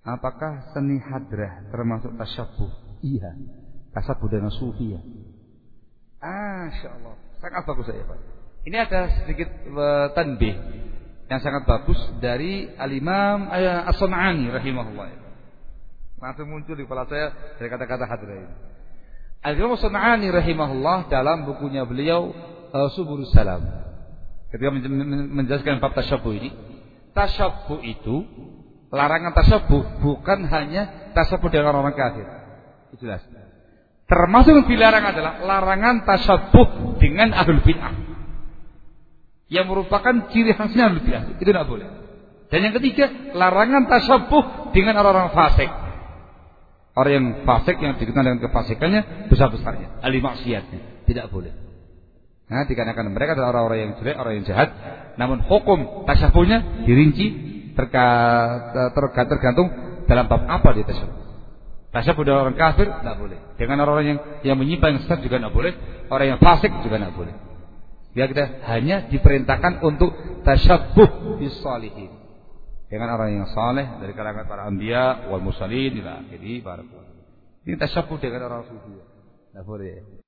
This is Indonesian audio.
Apakah seni hadrah termasuk tasyabuh? Iya. Tasyabuh dengan sufi ya. Insyaallah. Sangat bagus ya, Pak. Ini ada sedikit tanbih yang sangat bagus dari Al-Imam As-Sun'ani rahimahullah. Langsung muncul di kepala saya dari kata-kata hadrah ini. Al-Imam As-Sun'ani rahimahullah dalam bukunya beliau Subulus Salam, ketika menjelaskan bab tasyabuh ini, tasyabuh itu, larangan tasyabuh bukan hanya tasyabuh dengan orang kafir. Itu jelas. Termasuk yang dilarang adalah larangan tasyabuh dengan ahlul bid'ah, yang merupakan ciri khasnya ahlul bid'ah. Itu tidak boleh. Dan yang ketiga, larangan tasyabuh dengan orang-orang fasik. Orang yang fasik, yang dikenal dengan kefasikannya besar-besarnya, ahli maksiatnya, tidak boleh. Nah, dikarenakan mereka adalah orang-orang yang jelek, orang yang jahat. Namun hukum tasyabuhnya dirinci tergantung dalam bab apa dia tasyabuh. Tasyabuh dengan orang kafir tidak boleh. Dengan orang-orang yang menyimpang sesat juga tidak boleh. Orang yang fasik juga tidak boleh. Ya, kita hanya diperintahkan untuk tasyabuh bis-shalihin, dengan orang yang saleh dari kalangan para anbiya wal mursalin ila akhiri. Ini tasyabuh dengan orang sufi. Tidak boleh.